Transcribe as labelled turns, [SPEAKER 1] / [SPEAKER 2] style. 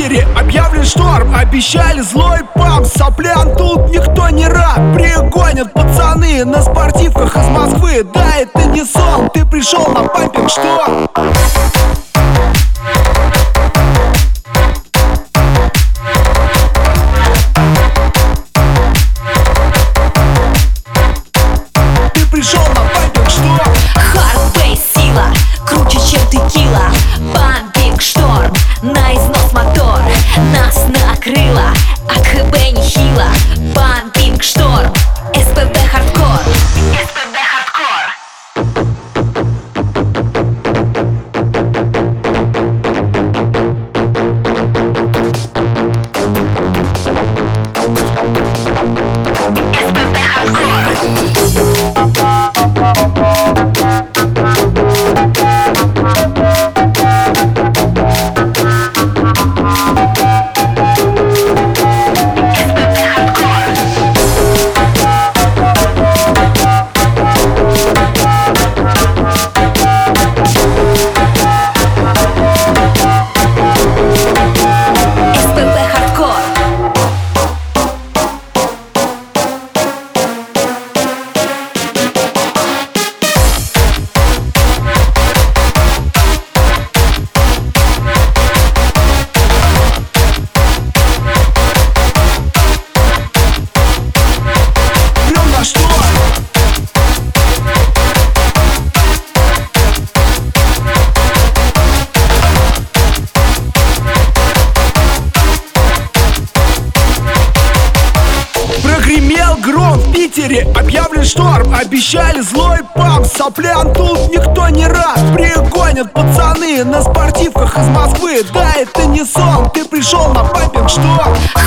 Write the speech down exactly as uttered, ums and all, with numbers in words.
[SPEAKER 1] Питере объявлен шторм, обещали злой пам. Соплян тут никто не рад. Пригонят пацаны на спортивках из Москвы. Да, это не сон, ты пришел на пампинг, что? Ты пришел на пампинг, что?
[SPEAKER 2] Хардбейс сила, круче, чем текила. Пампинг шторм, на износ мотор. Нас накрыло, от ХБ нехило. Пампинг шторм, СПБ хардкор. СПБ хардкор. СПБ хардкор.
[SPEAKER 1] Прогремел гром в Питере, объявлен шторм, обещали злой пам. Соплян тут никто не рад. Пригонят пацаны на спортивках из Москвы. Да, это не сон, ты пришел на пампинг, что?